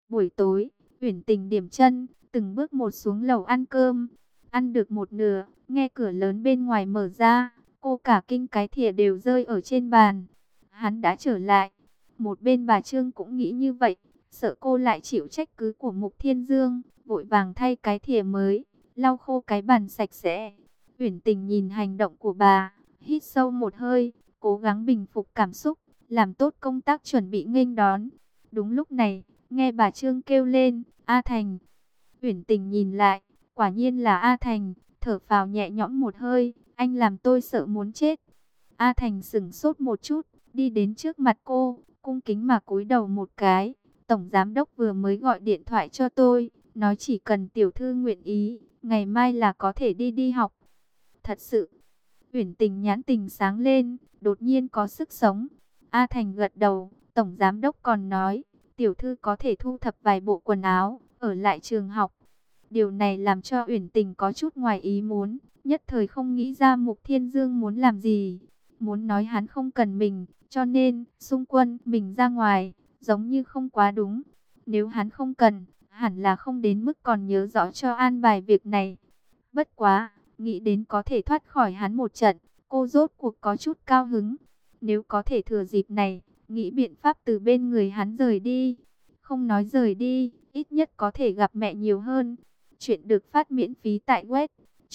Buổi tối, Uyển Tình điểm chân, từng bước một xuống lầu ăn cơm. Ăn được một nửa, nghe cửa lớn bên ngoài mở ra, cô cả kinh cái thìa đều rơi ở trên bàn. Hắn đã trở lại. Một bên bà Trương cũng nghĩ như vậy, sợ cô lại chịu trách cứ của Mục Thiên Dương, vội vàng thay cái thìa mới, lau khô cái bàn sạch sẽ. Uyển Tình nhìn hành động của bà, hít sâu một hơi, cố gắng bình phục cảm xúc, làm tốt công tác chuẩn bị nghênh đón. Đúng lúc này, nghe bà Trương kêu lên, A Thành. Uyển Tình nhìn lại, quả nhiên là A Thành, thở phào nhẹ nhõm một hơi, anh làm tôi sợ muốn chết. A Thành sững sốt một chút, đi đến trước mặt cô, cung kính mà cúi đầu một cái. Tổng giám đốc vừa mới gọi điện thoại cho tôi, nói chỉ cần tiểu thư nguyện ý, ngày mai là có thể đi học. Thật sự, Uyển Tình nhãn tình sáng lên, đột nhiên có sức sống. A Thành gật đầu, tổng giám đốc còn nói, tiểu thư có thể thu thập vài bộ quần áo, ở lại trường học. Điều này làm cho Uyển Tình có chút ngoài ý muốn, nhất thời không nghĩ ra Mục Thiên Dương muốn làm gì. Muốn nói hắn không cần mình, cho nên xung quân mình ra ngoài, giống như không quá đúng. Nếu hắn không cần, hẳn là không đến mức còn nhớ rõ cho an bài việc này. Bất quá, nghĩ đến có thể thoát khỏi hắn một trận, cô rốt cuộc có chút cao hứng. Nếu có thể thừa dịp này, nghĩ biện pháp từ bên người hắn rời đi. Không nói rời đi, ít nhất có thể gặp mẹ nhiều hơn. Chuyện được phát miễn phí tại web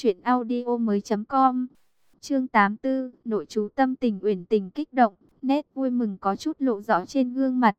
truyệnaudiomoi.com. Chương 84, nội chú tâm tình. Uyển Tình kích động, nét vui mừng có chút lộ rõ trên gương mặt.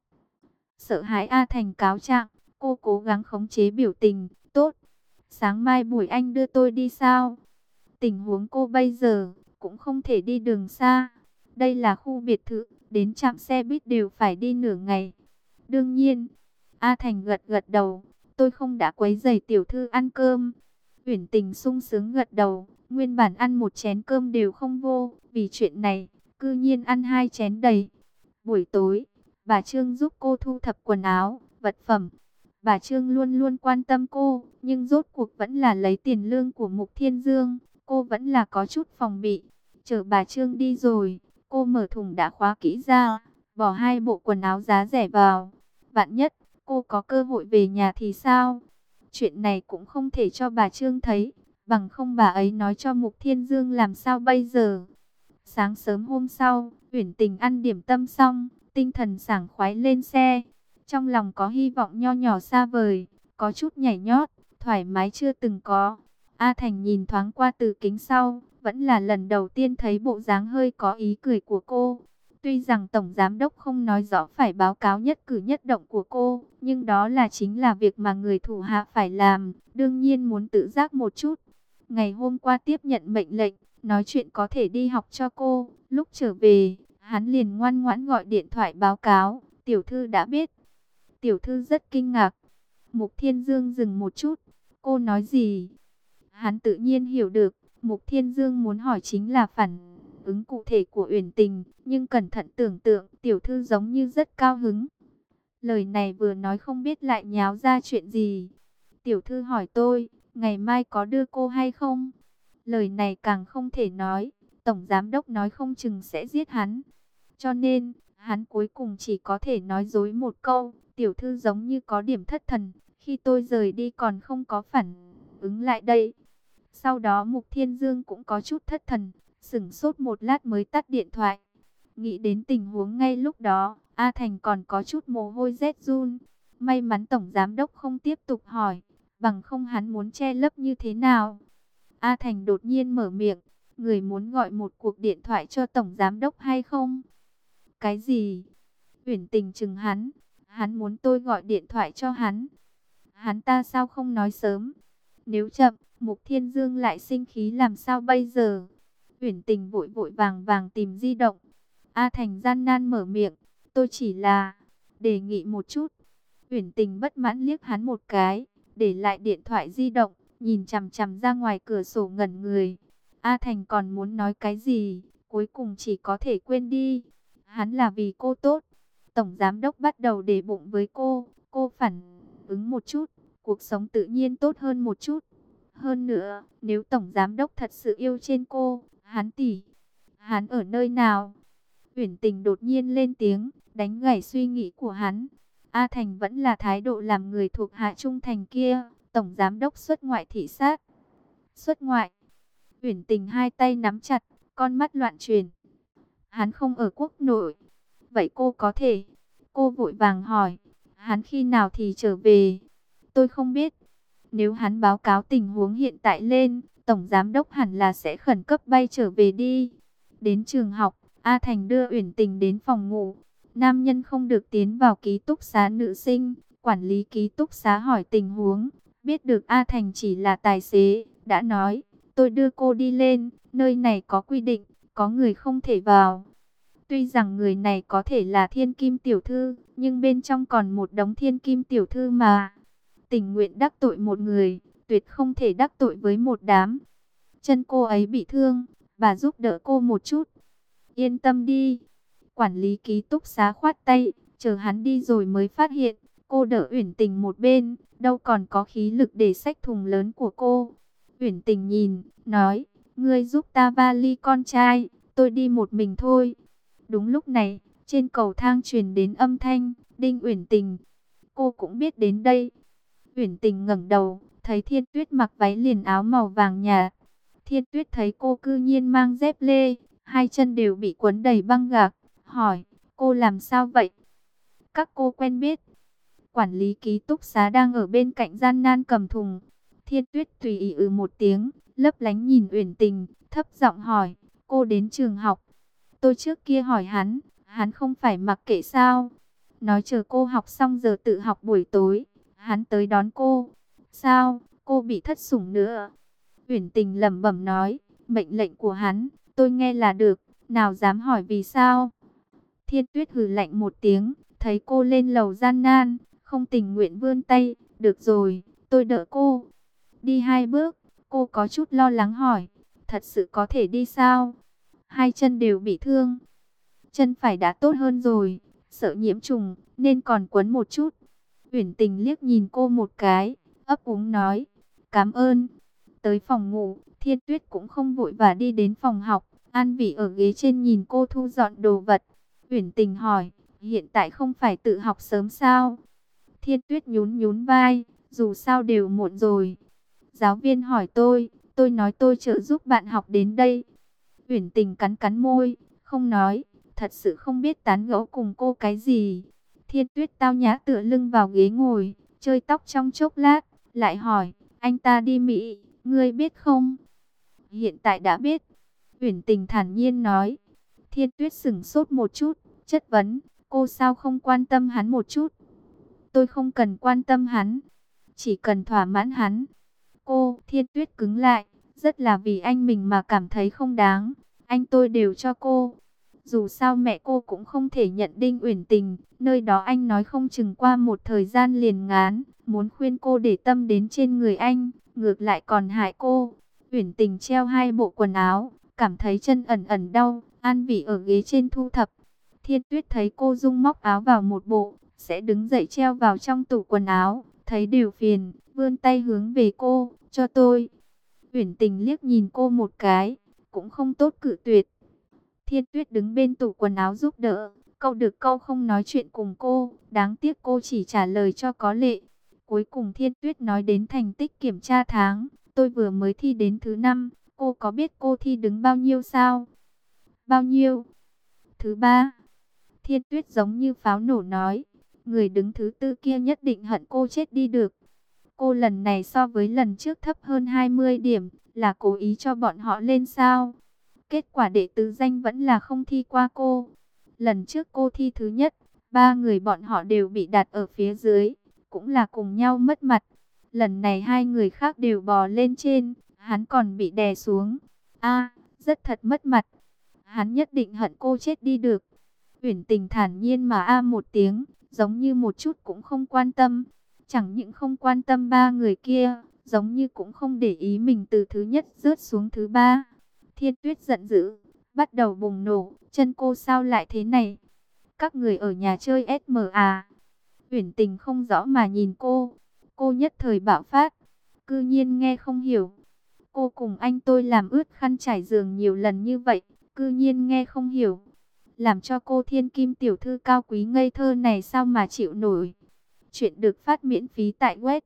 Sợ hãi A Thành cáo trạng, cô cố gắng khống chế biểu tình, tốt. Sáng mai buổi anh đưa tôi đi sao? Tình huống cô bây giờ cũng không thể đi đường xa. Đây là khu biệt thự, đến trạm xe buýt đều phải đi nửa ngày. Đương nhiên, A Thành gật gật đầu, tôi không đã quấy rầy tiểu thư ăn cơm. Uyển Tình sung sướng gật đầu, nguyên bản ăn một chén cơm đều không vô, vì chuyện này, cư nhiên ăn hai chén đầy. Buổi tối, bà Trương giúp cô thu thập quần áo, vật phẩm. Bà Trương luôn luôn quan tâm cô, nhưng rốt cuộc vẫn là lấy tiền lương của Mục Thiên Dương, cô vẫn là có chút phòng bị. Chờ bà Trương đi rồi, cô mở thùng đã khóa kỹ ra, bỏ hai bộ quần áo giá rẻ vào. Vạn nhất, cô có cơ hội về nhà thì sao? Chuyện này cũng không thể cho bà Trương thấy, bằng không bà ấy nói cho Mục Thiên Dương làm sao bây giờ. Sáng sớm hôm sau, Uyển Tình ăn điểm tâm xong, tinh thần sảng khoái lên xe. Trong lòng có hy vọng nho nhỏ xa vời, có chút nhảy nhót, thoải mái chưa từng có. A Thành nhìn thoáng qua từ kính sau, vẫn là lần đầu tiên thấy bộ dáng hơi có ý cười của cô. Tuy rằng Tổng Giám Đốc không nói rõ phải báo cáo nhất cử nhất động của cô, nhưng đó là chính là việc mà người thủ hạ phải làm, đương nhiên muốn tự giác một chút. Ngày hôm qua tiếp nhận mệnh lệnh, nói chuyện có thể đi học cho cô, lúc trở về, hắn liền ngoan ngoãn gọi điện thoại báo cáo, tiểu thư đã biết. Tiểu thư rất kinh ngạc. Mục Thiên Dương dừng một chút, cô nói gì? Hắn tự nhiên hiểu được, Mục Thiên Dương muốn hỏi chính là phản ứng cụ thể của Uyển Tình, nhưng cẩn thận tưởng tượng, tiểu thư giống như rất cao hứng. Lời này vừa nói không biết lại nháo ra chuyện gì. Tiểu thư hỏi tôi, ngày mai có đưa cô hay không? Lời này càng không thể nói, Tổng Giám Đốc nói không chừng sẽ giết hắn. Cho nên, hắn cuối cùng chỉ có thể nói dối một câu, tiểu thư giống như có điểm thất thần, khi tôi rời đi còn không có phản ứng lại đây. Sau đó Mục Thiên Dương cũng có chút thất thần, sững sốt một lát mới tắt điện thoại. Nghĩ đến tình huống ngay lúc đó, A Thành còn có chút mồ hôi rét run. May mắn Tổng Giám Đốc không tiếp tục hỏi, bằng không hắn muốn che lấp như thế nào. A Thành đột nhiên mở miệng, người muốn gọi một cuộc điện thoại cho Tổng Giám Đốc hay không? Cái gì? Uyển Tình chừng hắn muốn tôi gọi điện thoại cho hắn. Hắn ta sao không nói sớm? Nếu chậm, Mục Thiên Dương lại sinh khí làm sao bây giờ? Uyển Tình vội vội vàng vàng tìm di động. A Thành gian nan mở miệng, tôi chỉ là đề nghị một chút. Uyển Tình bất mãn liếc hắn một cái, để lại điện thoại di động, nhìn chằm chằm ra ngoài cửa sổ ngẩn người. A Thành còn muốn nói cái gì, cuối cùng chỉ có thể quên đi. Hắn là vì cô tốt. Tổng Giám Đốc bắt đầu để bụng với cô phản ứng một chút, cuộc sống tự nhiên tốt hơn một chút. Hơn nữa, nếu Tổng Giám Đốc thật sự yêu trên cô, hắn ở nơi nào? Uyển Tình đột nhiên lên tiếng, đánh gãy suy nghĩ của hắn. A Thành vẫn là thái độ làm người thuộc hạ trung thành kia. Tổng giám đốc xuất ngoại thị sát. Xuất ngoại. Uyển Tình hai tay nắm chặt, con mắt loạn chuyển. Hắn không ở quốc nội. Vậy cô có thể? Cô vội vàng hỏi. Hắn khi nào thì trở về? Tôi không biết. Nếu hắn báo cáo tình huống hiện tại lên, Tổng Giám đốc hẳn là sẽ khẩn cấp bay trở về đi. Đến trường học, A Thành đưa Uyển Tình đến phòng ngủ. Nam nhân không được tiến vào ký túc xá nữ sinh. Quản lý ký túc xá hỏi tình huống. Biết được A Thành chỉ là tài xế, đã nói, tôi đưa cô đi lên, nơi này có quy định, có người không thể vào. Tuy rằng người này có thể là thiên kim tiểu thư, nhưng bên trong còn một đống thiên kim tiểu thư mà. Tình nguyện đắc tội một người, tuyệt không thể đắc tội với một đám. Chân cô ấy bị thương, bà giúp đỡ cô một chút. Yên tâm đi. Quản lý ký túc xá khoát tay, chờ hắn đi rồi mới phát hiện, cô đỡ Uyển Tình một bên, đâu còn có khí lực để xách thùng lớn của cô. Uyển Tình nhìn, nói, ngươi giúp ta vali con trai, tôi đi một mình thôi. Đúng lúc này, trên cầu thang truyền đến âm thanh, Đinh Uyển Tình. Cô cũng biết đến đây. Uyển Tình ngẩng đầu, thấy Thiên Tuyết mặc váy liền áo màu vàng nhạt. Thiên Tuyết thấy cô cư nhiên mang dép lê, hai chân đều bị quấn đầy băng gạc, hỏi, cô làm sao vậy? Các cô quen biết. Quản lý ký túc xá đang ở bên cạnh gian nan cầm thùng. Thiên Tuyết tùy ý một tiếng, lấp lánh nhìn Uyển Tình, thấp giọng hỏi, cô đến trường học. Tôi trước kia hỏi hắn không phải mặc kệ sao? Nói chờ cô học xong giờ tự học buổi tối, hắn tới đón cô. Sao, cô bị thất sủng nữa? Uyển Tình lẩm bẩm nói, mệnh lệnh của hắn, tôi nghe là được, nào dám hỏi vì sao? Thiên Tuyết hừ lạnh một tiếng, thấy cô lên lầu gian nan, không tình nguyện vươn tay, được rồi, tôi đỡ cô. Đi hai bước, cô có chút lo lắng hỏi, thật sự có thể đi sao? Hai chân đều bị thương. Chân phải đã tốt hơn rồi, sợ nhiễm trùng, nên còn quấn một chút. Uyển Tình liếc nhìn cô một cái, ấp úng nói, cảm ơn. Tới phòng ngủ, Thiên Tuyết cũng không vội và đi đến phòng học, An Vĩ ở ghế trên nhìn cô thu dọn đồ vật. Uyển Tình hỏi, hiện tại không phải tự học sớm sao? Thiên Tuyết nhún nhún vai, dù sao đều muộn rồi. Giáo viên hỏi tôi nói tôi trợ giúp bạn học đến đây. Uyển Tình cắn cắn môi, không nói, thật sự không biết tán gẫu cùng cô cái gì. Thiên Tuyết tao nhã tựa lưng vào ghế ngồi, chơi tóc trong chốc lát, lại hỏi, anh ta đi Mỹ, ngươi biết không? Hiện tại đã biết. Uyển Tình thản nhiên nói. Thiên Tuyết sững sốt một chút, chất vấn, cô sao không quan tâm hắn một chút? Tôi không cần quan tâm hắn, chỉ cần thỏa mãn hắn. Cô, Thiên Tuyết cứng lại, rất là vì anh mình mà cảm thấy không đáng. Anh tôi đều cho cô. Dù sao mẹ cô cũng không thể nhận Đinh Uyển Tình, nơi đó anh nói không chừng qua một thời gian liền ngán, muốn khuyên cô để tâm đến trên người anh, ngược lại còn hại cô. Uyển Tình treo hai bộ quần áo, cảm thấy chân ẩn ẩn đau, An Vĩ ở ghế trên thu thập. Thiên Tuyết thấy cô dung móc áo vào một bộ, sẽ đứng dậy treo vào trong tủ quần áo, thấy đều phiền, vươn tay hướng về cô, cho tôi. Uyển Tình liếc nhìn cô một cái, cũng không tốt cự tuyệt. Thiên Tuyết đứng bên tủ quần áo giúp đỡ, câu được câu không nói chuyện cùng cô, đáng tiếc cô chỉ trả lời cho có lệ. Cuối cùng Thiên Tuyết nói đến thành tích kiểm tra tháng, tôi vừa mới thi đến thứ 5, cô có biết cô thi đứng bao nhiêu sao? Bao nhiêu? Thứ 3. Thiên Tuyết giống như pháo nổ nói, người đứng thứ 4 kia nhất định hận cô chết đi được. Cô lần này so với lần trước thấp hơn 20 điểm, là cố ý cho bọn họ lên sao? Kết quả đệ tứ danh vẫn là không thi qua cô. Lần trước cô thi thứ nhất, 3 người bọn họ đều bị đặt ở phía dưới, cũng là cùng nhau mất mặt. Lần này 2 người khác đều bò lên trên, hắn còn bị đè xuống. Rất thật mất mặt. Hắn nhất định hận cô chết đi được. Uyển Tình thản nhiên mà một tiếng, giống như một chút cũng không quan tâm. Chẳng những không quan tâm 3 người kia, giống như cũng không để ý mình từ thứ nhất rớt xuống thứ 3. Thiên Tuyết giận dữ, bắt đầu bùng nổ, chân cô sao lại thế này? Các người ở nhà chơi SM à? Uyển Tình không rõ mà nhìn cô nhất thời bạo phát, cư nhiên nghe không hiểu. Cô cùng anh tôi làm ướt khăn trải giường nhiều lần như vậy, cư nhiên nghe không hiểu. Làm cho cô thiên kim tiểu thư cao quý ngây thơ này sao mà chịu nổi. Chuyện được phát miễn phí tại web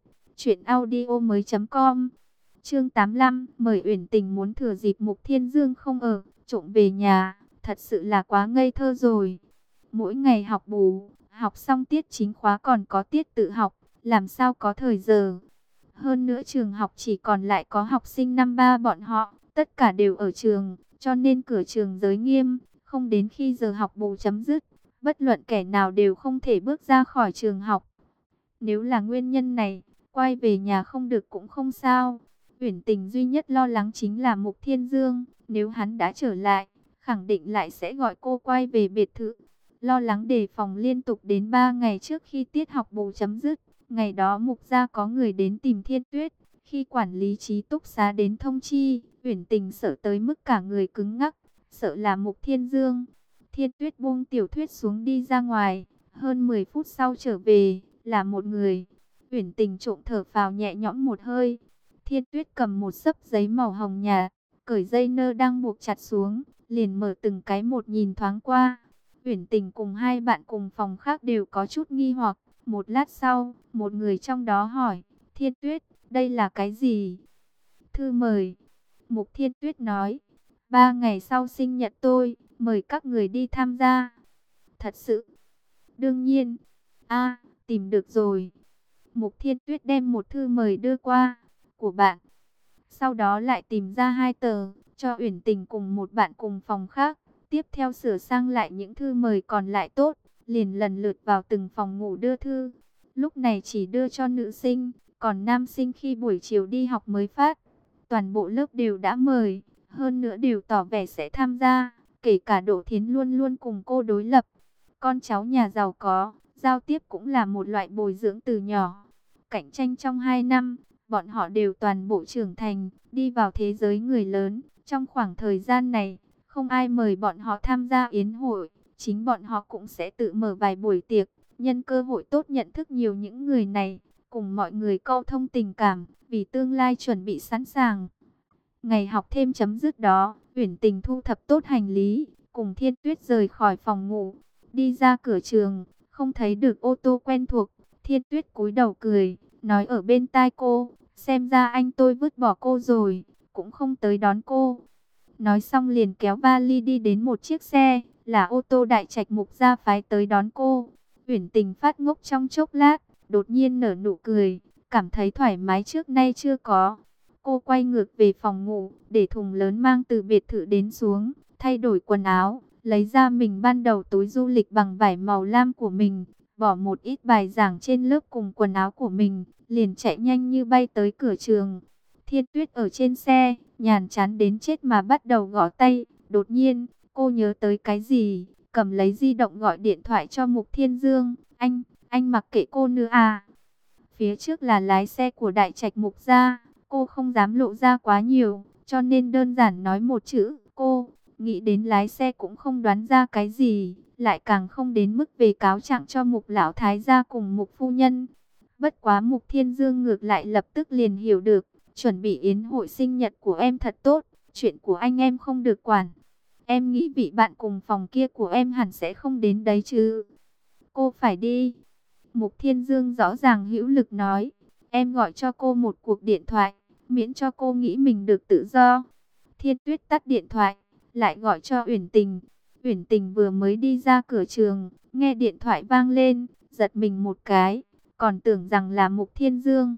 truyệnaudiomoi.com. Chương 85, mời Uyển Tình muốn thừa dịp Mục Thiên Dương không ở, trộm về nhà, thật sự là quá ngây thơ rồi. Mỗi ngày học bù, học xong tiết chính khóa còn có tiết tự học, làm sao có thời giờ. Hơn nữa trường học chỉ còn lại có học sinh năm ba bọn họ, tất cả đều ở trường, cho nên cửa trường giới nghiêm, không đến khi giờ học bù chấm dứt, bất luận kẻ nào đều không thể bước ra khỏi trường học. Nếu là nguyên nhân này, quay về nhà không được cũng không sao. Uyển Tình duy nhất lo lắng chính là Mục Thiên Dương, nếu hắn đã trở lại, khẳng định lại sẽ gọi cô quay về biệt thự. Lo lắng đề phòng liên tục đến 3 ngày trước khi tiết học bù chấm dứt. Ngày đó Mục gia có người đến tìm Thiên Tuyết, khi quản lý ký túc xá đến thông chi, Uyển Tình sợ tới mức cả người cứng ngắc, sợ là Mục Thiên Dương. Thiên Tuyết buông tiểu thuyết xuống đi ra ngoài, hơn 10 phút sau trở về, là một người. Uyển Tình trộm thở phào nhẹ nhõm một hơi. Thiên Tuyết cầm một xấp giấy màu hồng nhạt, cởi dây nơ đang buộc chặt xuống, liền mở từng cái một nhìn thoáng qua. Uyển Tình cùng hai bạn cùng phòng khác đều có chút nghi hoặc. Một lát sau, một người trong đó hỏi, Thiên Tuyết, đây là cái gì? Thư mời. Mục Thiên Tuyết nói, 3 ngày sau sinh nhật tôi, mời các người đi tham gia. Thật sự? Đương nhiên. A, tìm được rồi. Mục Thiên Tuyết đem một thư mời đưa qua, của bạn. Sau đó lại tìm ra 2 tờ, cho Uyển Tình cùng một bạn cùng phòng khác. Tiếp theo sửa sang lại những thư mời còn lại tốt, liền lần lượt vào từng phòng ngủ đưa thư. Lúc này chỉ đưa cho nữ sinh, còn nam sinh khi buổi chiều đi học mới phát. Toàn bộ lớp đều đã mời, hơn nữa đều tỏ vẻ sẽ tham gia, kể cả Đỗ Thiến luôn luôn cùng cô đối lập. Con cháu nhà giàu có, giao tiếp cũng là một loại bồi dưỡng từ nhỏ. Cạnh tranh trong 2 năm, bọn họ đều toàn bộ trưởng thành, đi vào thế giới người lớn. Trong khoảng thời gian này, không ai mời bọn họ tham gia yến hội, chính bọn họ cũng sẽ tự mở vài buổi tiệc, nhân cơ hội tốt nhận thức nhiều những người này, cùng mọi người câu thông tình cảm, vì tương lai chuẩn bị sẵn sàng. Ngày học thêm chấm dứt đó, Uyển Tình thu thập tốt hành lý, cùng Thiên Tuyết rời khỏi phòng ngủ, đi ra cửa trường, không thấy được ô tô quen thuộc. Thiên Tuyết cúi đầu cười, nói ở bên tai cô, xem ra anh tôi vứt bỏ cô rồi, cũng không tới đón cô. Nói xong liền kéo vali đi đến một chiếc xe, là ô tô Đại Trạch Mục gia phái tới đón cô. Uyển Tình phát ngốc trong chốc lát, đột nhiên nở nụ cười, cảm thấy thoải mái trước nay chưa có. Cô quay ngược về phòng ngủ, để thùng lớn mang từ biệt thự đến xuống, thay đổi quần áo, lấy ra mình ban đầu túi du lịch bằng vải màu lam của mình, bỏ một ít bài giảng trên lớp cùng quần áo của mình, liền chạy nhanh như bay tới cửa trường. Thiên Tuyết ở trên xe, nhàn chán đến chết mà bắt đầu gõ tay. Đột nhiên, cô nhớ tới cái gì, cầm lấy di động gọi điện thoại cho Mục Thiên Dương. Anh mặc kệ cô nữa à? Phía trước là lái xe của Đại Trạch Mục gia, cô không dám lộ ra quá nhiều, cho nên đơn giản nói một chữ, cô. Nghĩ đến lái xe cũng không đoán ra cái gì, lại càng không đến mức về cáo trạng cho Mục lão thái gia cùng Mục phu nhân. Bất quá Mục Thiên Dương ngược lại lập tức liền hiểu được, chuẩn bị yến hội sinh nhật của em thật tốt, chuyện của anh em không được quản. Em nghĩ vị bạn cùng phòng kia của em hẳn sẽ không đến đấy chứ. Cô phải đi. Mục Thiên Dương rõ ràng hữu lực nói, em gọi cho cô một cuộc điện thoại, miễn cho cô nghĩ mình được tự do. Thiên Tuyết tắt điện thoại, lại gọi cho Uyển Tình. Uyển Tình vừa mới đi ra cửa trường, nghe điện thoại vang lên, giật mình một cái, còn tưởng rằng là Mục Thiên Dương.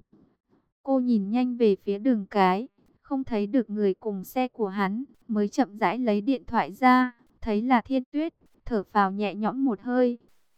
Cô nhìn nhanh về phía đường cái, không thấy được người cùng xe của hắn, mới chậm rãi lấy điện thoại ra, thấy là Thiên Tuyết, thở phào nhẹ nhõm một hơi.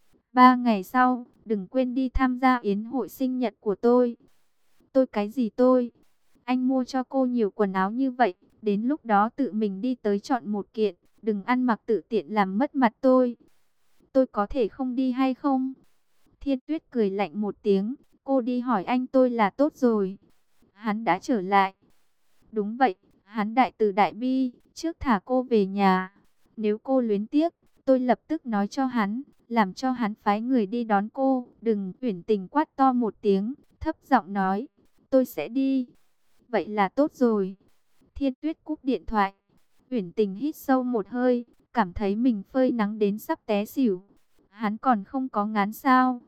3 ngày sau, đừng quên đi tham gia yến hội sinh nhật của tôi. Tôi cái gì tôi? Anh mua cho cô nhiều quần áo như vậy, đến lúc đó tự mình đi tới chọn một kiện, đừng ăn mặc tự tiện làm mất mặt tôi. Tôi có thể không đi hay không? Thiên Tuyết cười lạnh một tiếng, cô đi hỏi anh tôi là tốt rồi. Hắn đã trở lại. Đúng vậy, hắn đại từ đại bi, trước thả cô về nhà. Nếu cô luyến tiếc, tôi lập tức nói cho hắn, làm cho hắn phái người đi đón cô. Đừng. Uyển Tình quát to một tiếng, thấp giọng nói, tôi sẽ đi. Vậy là tốt rồi. Thiên Tuyết cúp điện thoại. Uyển Tình hít sâu một hơi, cảm thấy mình phơi nắng đến sắp té xỉu. Hắn còn không có ngán sao?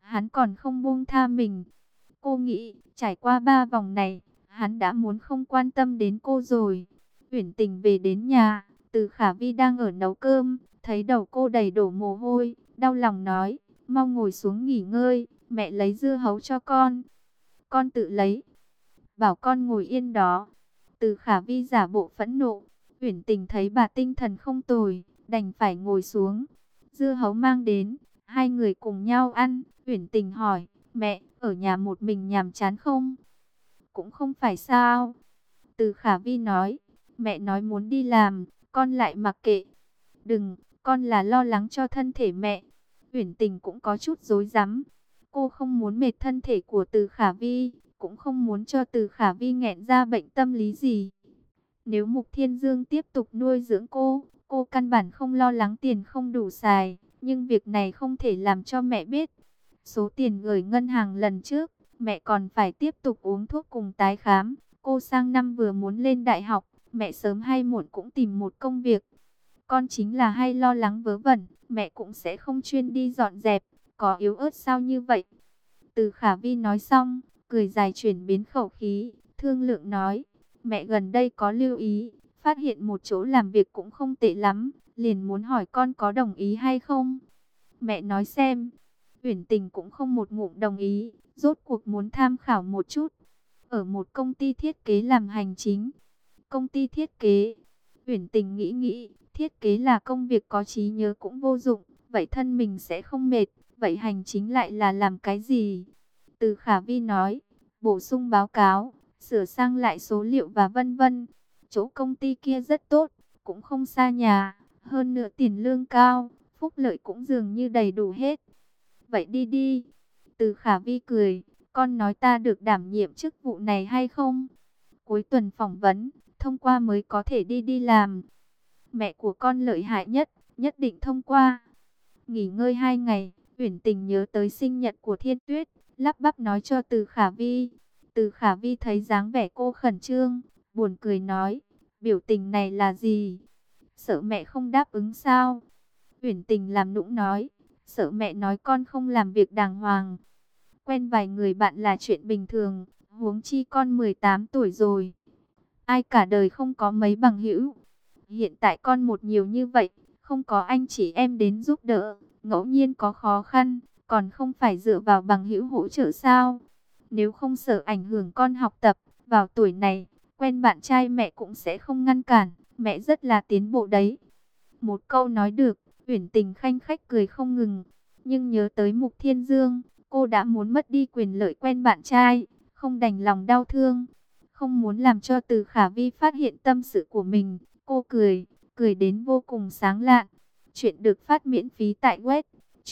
hắn còn không buông tha mình. Cô nghĩ, trải qua 3 vòng này, hắn đã muốn không quan tâm đến cô rồi. Uyển Tình về đến nhà, Từ Khả Vi đang ở nấu cơm, thấy đầu cô đầy đổ mồ hôi, đau lòng nói, mau ngồi xuống nghỉ ngơi, mẹ lấy dưa hấu cho con. Con tự lấy, bảo con ngồi yên đó. Từ Khả Vi giả bộ phẫn nộ, Uyển Tình thấy bà tinh thần không tồi, đành phải ngồi xuống. Dưa hấu mang đến, hai người cùng nhau ăn. Uyển Tình hỏi, mẹ, ở nhà một mình nhàm chán không? Cũng không phải sao. Từ Khả Vi nói, mẹ nói muốn đi làm, con lại mặc kệ. Đừng, con là lo lắng cho thân thể mẹ. Uyển Tình cũng có chút rối rắm. Cô không muốn mệt thân thể của Từ Khả Vi, cũng không muốn cho Từ Khả Vi nghẹn ra bệnh tâm lý gì. Nếu Mục Thiên Dương tiếp tục nuôi dưỡng cô căn bản không lo lắng tiền không đủ xài. Nhưng việc này không thể làm cho mẹ biết. Số tiền gửi ngân hàng lần trước, mẹ còn phải tiếp tục uống thuốc cùng tái khám. Cô sang năm vừa muốn lên đại học, mẹ sớm hay muộn cũng tìm một công việc. Con chính là hay lo lắng vớ vẩn, mẹ cũng sẽ không chuyên đi dọn dẹp, có yếu ớt sao như vậy. Từ Khả Vi nói xong, cười dài chuyển biến khẩu khí, thương lượng nói, mẹ gần đây có lưu ý, phát hiện một chỗ làm việc cũng không tệ lắm, liền muốn hỏi con có đồng ý hay không. Mẹ nói xem. Uyển Tình cũng không một ngụm đồng ý, rốt cuộc muốn tham khảo một chút. Ở một công ty thiết kế làm hành chính. Công ty thiết kế. Uyển Tình nghĩ nghĩ, thiết kế là công việc có trí nhớ cũng vô dụng, vậy thân mình sẽ không mệt, vậy hành chính lại là làm cái gì? Từ Khả Vi nói, bổ sung báo cáo, sửa sang lại số liệu và vân vân. Chỗ công ty kia rất tốt, cũng không xa nhà, hơn nữa tiền lương cao, phúc lợi cũng dường như đầy đủ hết. Vậy đi đi. Từ Khả Vi cười, con nói ta được đảm nhiệm chức vụ này hay không? Cuối tuần phỏng vấn, thông qua mới có thể đi làm. Mẹ của con lợi hại nhất, nhất định thông qua. Nghỉ ngơi 2 ngày, Uyển Tình nhớ tới sinh nhật của Thiên Tuyết, lắp bắp nói cho Từ Khả Vi. Từ Khả Vi thấy dáng vẻ cô khẩn trương, buồn cười nói, biểu tình này là gì? Sợ mẹ không đáp ứng sao? Uyển Tình làm nũng nói, sợ mẹ nói con không làm việc đàng hoàng. Quen vài người bạn là chuyện bình thường, huống chi con 18 tuổi rồi. Ai cả đời không có mấy bằng hữu. Hiện tại con một nhiều như vậy, không có anh chị em đến giúp đỡ, ngẫu nhiên có khó khăn, còn không phải dựa vào bằng hữu hỗ trợ sao? Nếu không sợ ảnh hưởng con học tập, vào tuổi này, quen bạn trai mẹ cũng sẽ không ngăn cản, mẹ rất là tiến bộ đấy. Một câu nói được, Uyển Tình khanh khách cười không ngừng, nhưng nhớ tới Mục Thiên Dương, cô đã muốn mất đi quyền lợi quen bạn trai, không đành lòng đau thương, không muốn làm cho Từ Khả Vi phát hiện tâm sự của mình. Cô cười đến vô cùng sáng lạn. Chuyện được phát miễn phí tại web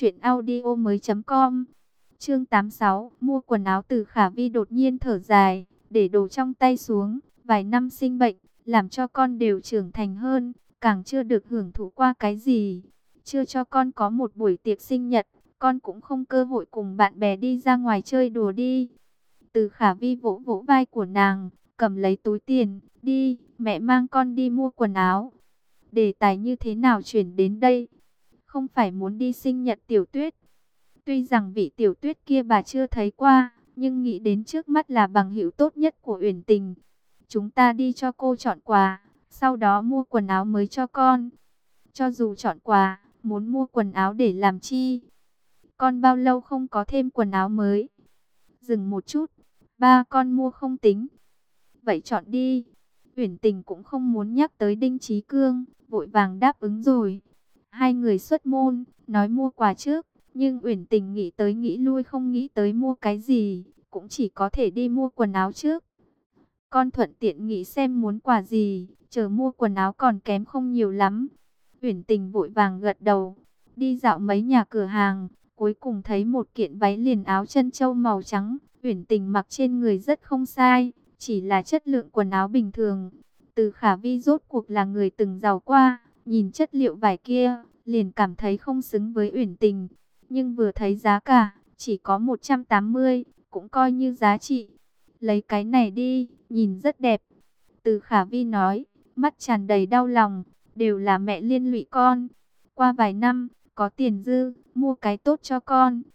truyệnaudiomoi.com. Chương 86, mua quần áo. Từ Khả Vi đột nhiên thở dài, để đồ trong tay xuống, vài năm sinh bệnh, làm cho con đều trưởng thành hơn, càng chưa được hưởng thụ qua cái gì. Chưa cho con có một buổi tiệc sinh nhật, con cũng không cơ hội cùng bạn bè đi ra ngoài chơi đùa đi. Từ Khả Vi vỗ vỗ vai của nàng, cầm lấy túi tiền, đi, mẹ mang con đi mua quần áo. Đề tài như thế nào chuyển đến đây? Không phải muốn đi sinh nhật Tiểu Tuyết. Tuy rằng vị Tiểu Tuyết kia bà chưa thấy qua, nhưng nghĩ đến trước mắt là bằng hữu tốt nhất của Uyển Tình. Chúng ta đi cho cô chọn quà, sau đó mua quần áo mới cho con. Cho dù chọn quà, muốn mua quần áo để làm chi? Con bao lâu không có thêm quần áo mới? Dừng một chút, ba con mua không tính. Vậy chọn đi. Uyển Tình cũng không muốn nhắc tới Đinh Chí Cương, vội vàng đáp ứng rồi. Hai người xuất môn, nói mua quà trước, nhưng Uyển Tình nghĩ tới nghĩ lui không nghĩ tới mua cái gì, cũng chỉ có thể đi mua quần áo trước. Con thuận tiện nghĩ xem muốn quà gì, chờ mua quần áo còn kém không nhiều lắm. Uyển Tình vội vàng gật đầu, đi dạo mấy nhà cửa hàng, cuối cùng thấy một kiện váy liền áo chân châu màu trắng. Uyển Tình mặc trên người rất không sai, chỉ là chất lượng quần áo bình thường. Từ Khả Vi rốt cuộc là người từng giàu qua, nhìn chất liệu vải kia, liền cảm thấy không xứng với Uyển Tình. Nhưng vừa thấy giá cả, chỉ có 180, cũng coi như giá trị. Lấy cái này đi, nhìn rất đẹp. Từ Khả Vi nói, mắt tràn đầy đau lòng, đều là mẹ liên lụy con. Qua vài năm, có tiền dư, mua cái tốt cho con.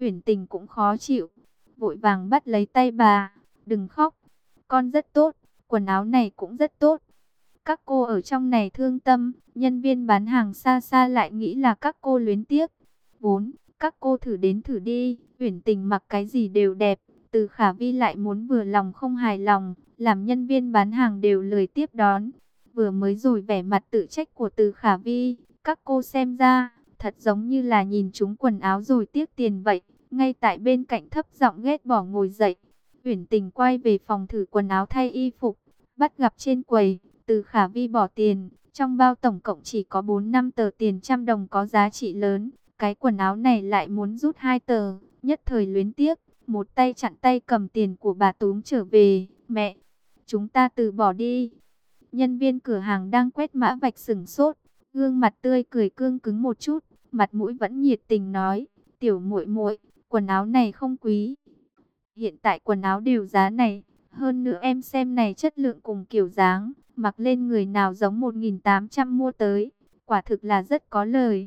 Uyển Tình cũng khó chịu, vội vàng bắt lấy tay bà. Đừng khóc, con rất tốt, quần áo này cũng rất tốt. Các cô ở trong này thương tâm, nhân viên bán hàng xa xa lại nghĩ là các cô luyến tiếc. Vốn, các cô thử đến thử đi, Uyển Tình mặc cái gì đều đẹp. Từ Khả Vi lại muốn vừa lòng không hài lòng, làm nhân viên bán hàng đều lười tiếp đón. Vừa mới rồi vẻ mặt tự trách của Từ Khả Vi, các cô xem ra, thật giống như là nhìn chúng quần áo rồi tiếc tiền vậy. Ngay tại bên cạnh thấp giọng ghét bỏ ngồi dậy. Uyển Tình quay về phòng thử quần áo thay y phục, bắt gặp trên quầy, Từ Khả Vi bỏ tiền, trong bao tổng cộng chỉ có 4-5 tờ tiền trăm đồng có giá trị lớn. Cái quần áo này lại muốn rút 2 tờ, nhất thời luyến tiếc, một tay chặn tay cầm tiền của bà túm trở về. Mẹ, chúng ta từ bỏ đi. Nhân viên cửa hàng đang quét mã vạch sửng sốt, gương mặt tươi cười cương cứng một chút, mặt mũi vẫn nhiệt tình nói, tiểu muội muội, quần áo này không quý. Hiện tại quần áo đều giá này, hơn nữa em xem này chất lượng cùng kiểu dáng, mặc lên người nào giống 1.800 mua tới, quả thực là rất có lời.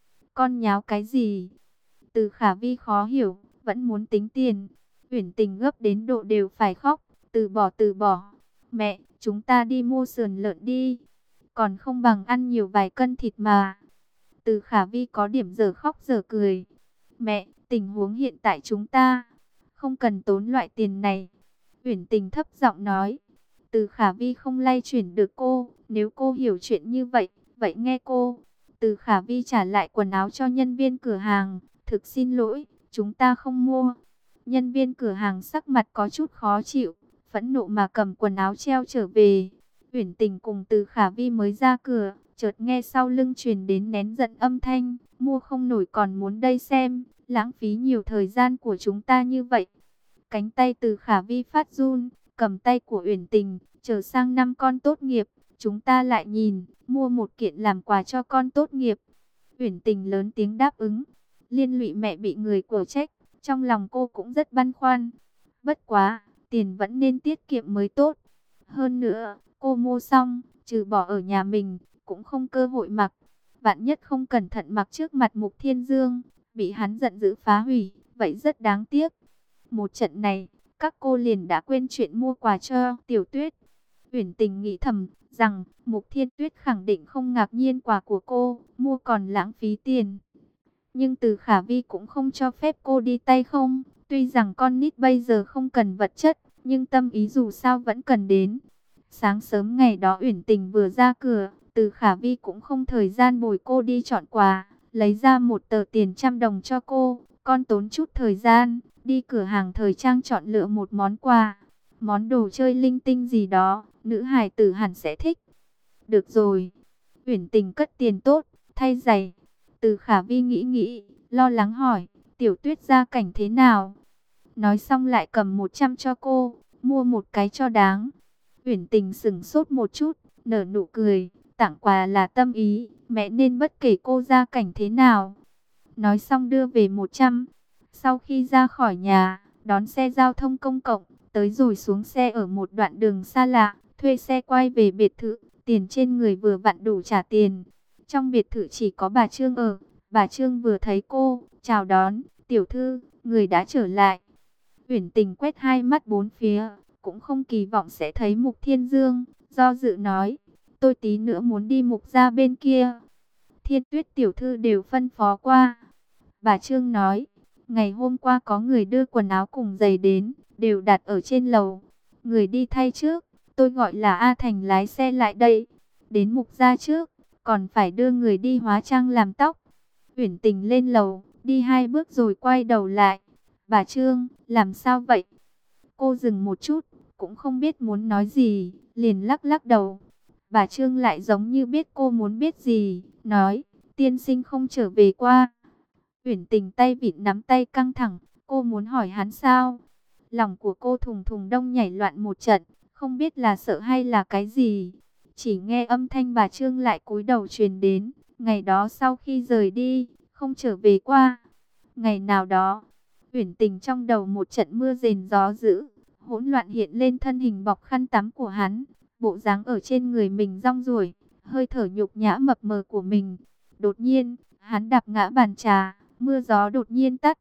Con nháo cái gì? Từ Khả Vi khó hiểu, vẫn muốn tính tiền. Uyển Tình gấp đến độ đều phải khóc, từ bỏ. Mẹ, chúng ta đi mua sườn lợn đi, còn không bằng ăn nhiều vài cân thịt mà. Từ Khả Vi có điểm giờ khóc giờ cười. Mẹ, tình huống hiện tại chúng ta không cần tốn loại tiền này. Uyển Tình thấp giọng nói. Từ Khả Vi không lay chuyển được cô, nếu cô hiểu chuyện như vậy, vậy nghe cô. Từ Khả Vi trả lại quần áo cho nhân viên cửa hàng. Thực xin lỗi, chúng ta không mua. Nhân viên cửa hàng sắc mặt có chút khó chịu, phẫn nộ mà cầm quần áo treo trở về. Uyển Tình cùng Từ Khả Vi mới ra cửa, chợt nghe sau lưng truyền đến nén giận âm thanh, mua không nổi còn muốn đây xem, lãng phí nhiều thời gian của chúng ta như vậy. Cánh tay Từ Khả Vi phát run, cầm tay của Uyển Tình, chờ sang năm con tốt nghiệp, chúng ta lại nhìn, mua một kiện làm quà cho con tốt nghiệp. Uyển Tình lớn tiếng đáp ứng, liên lụy mẹ bị người của trách, trong lòng cô cũng rất băn khoăn. Bất quá, tiền vẫn nên tiết kiệm mới tốt. Hơn nữa, cô mua xong, trừ bỏ ở nhà mình, cũng không cơ hội mặc. Vạn nhất không cẩn thận mặc trước mặt Mục Thiên Dương, bị hắn giận dữ phá hủy, vậy rất đáng tiếc. Một trận này, các cô liền đã quên chuyện mua quà cho Tiểu Tuyết. Uyển Tình nghĩ thầm rằng Mục Thiên Tuyết khẳng định không ngạc nhiên quà của cô, mua còn lãng phí tiền. Nhưng Từ Khả Vi cũng không cho phép cô đi tay không. Tuy rằng con nít bây giờ không cần vật chất, nhưng tâm ý dù sao vẫn cần đến. Sáng sớm ngày đó Uyển Tình vừa ra cửa, Từ Khả Vi cũng không thời gian bồi cô đi chọn quà, lấy ra một tờ tiền trăm đồng cho cô. Con tốn chút thời gian, đi cửa hàng thời trang chọn lựa một món quà, món đồ chơi linh tinh gì đó, nữ hài tử hẳn sẽ thích. Được rồi, Uyển Tình cất tiền tốt, thay giày. Từ Khả Vi nghĩ, lo lắng hỏi, Tiểu Tuyết gia cảnh thế nào? Nói xong lại cầm 100 cho cô, mua một cái cho đáng. Uyển Tình sững sốt một chút, nở nụ cười, tặng quà là tâm ý, mẹ nên bất kể cô gia cảnh thế nào. Nói xong đưa về 100. Sau khi ra khỏi nhà, đón xe giao thông công cộng, tới rồi xuống xe ở một đoạn đường xa lạ, thuê xe quay về biệt thự, tiền trên người vừa vặn đủ trả tiền. Trong biệt thự chỉ có bà Trương ở, bà Trương vừa thấy cô, chào đón, tiểu thư, người đã trở lại. Uyển Tình quét hai mắt bốn phía, cũng không kỳ vọng sẽ thấy Mục Thiên Dương, do dự nói, tôi tí nữa muốn đi Mục gia bên kia. Thiên Tuyết tiểu thư đều phân phó qua. Bà Trương nói, ngày hôm qua có người đưa quần áo cùng giày đến, đều đặt ở trên lầu. Người đi thay trước, tôi gọi là A Thành lái xe lại đây. Đến Mục gia trước, còn phải đưa người đi hóa trang làm tóc. Uyển Tình lên lầu, đi 2 bước rồi quay đầu lại. Bà Trương, làm sao vậy? Cô dừng một chút, cũng không biết muốn nói gì, liền lắc lắc đầu. Bà Trương lại giống như biết cô muốn biết gì, nói, tiên sinh không trở về qua. Uyển Tình tay vịn nắm tay căng thẳng, cô muốn hỏi hắn sao? Lòng của cô thùng thùng đông nhảy loạn một trận, không biết là sợ hay là cái gì. Chỉ nghe âm thanh bà Trương lại cúi đầu truyền đến, ngày đó sau khi rời đi, không trở về qua. Ngày nào đó, Uyển Tình trong đầu một trận mưa rền gió dữ, hỗn loạn hiện lên thân hình bọc khăn tắm của hắn, bộ dáng ở trên người mình rong ruổi, hơi thở nhục nhã mập mờ của mình. Đột nhiên, hắn đạp ngã bàn trà, mưa gió đột nhiên tắt.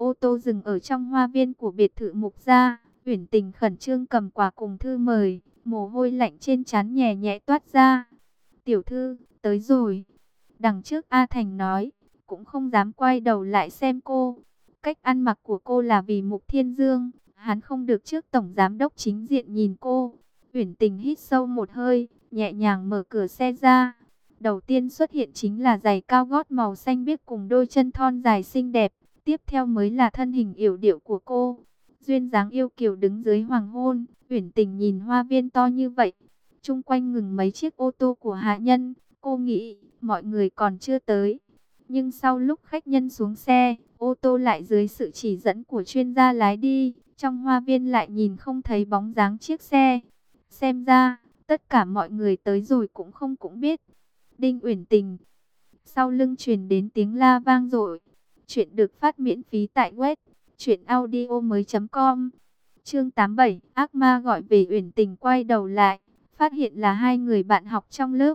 Ô tô dừng ở trong hoa viên của biệt thự Mục gia. Uyển Tình khẩn trương cầm quà cùng thư mời, mồ hôi lạnh trên trán nhẹ nhẹ toát ra. Tiểu thư, tới rồi. Đằng trước A Thành nói, cũng không dám quay đầu lại xem cô. Cách ăn mặc của cô là vì Mục Thiên Dương, hắn không được trước tổng giám đốc chính diện nhìn cô. Uyển Tình hít sâu một hơi, nhẹ nhàng mở cửa xe ra. Đầu tiên xuất hiện chính là giày cao gót màu xanh biếc cùng đôi chân thon dài xinh đẹp. Tiếp theo mới là thân hình yểu điệu của cô. Duyên dáng yêu kiều đứng dưới hoàng hôn. Uyển Tình nhìn hoa viên to như vậy. Chung quanh ngừng mấy chiếc ô tô của hạ nhân. Cô nghĩ mọi người còn chưa tới. Nhưng sau lúc khách nhân xuống xe, ô tô lại dưới sự chỉ dẫn của chuyên gia lái đi. Trong hoa viên lại nhìn không thấy bóng dáng chiếc xe. Xem ra, tất cả mọi người tới rồi cũng biết. Đinh Uyển Tình. Sau lưng truyền đến tiếng la vang dội. Chuyện được phát miễn phí tại web truyệnaudiomoi.com. Chương 87, ác ma gọi về. Uyển Tình quay đầu lại, phát hiện là hai người bạn học trong lớp.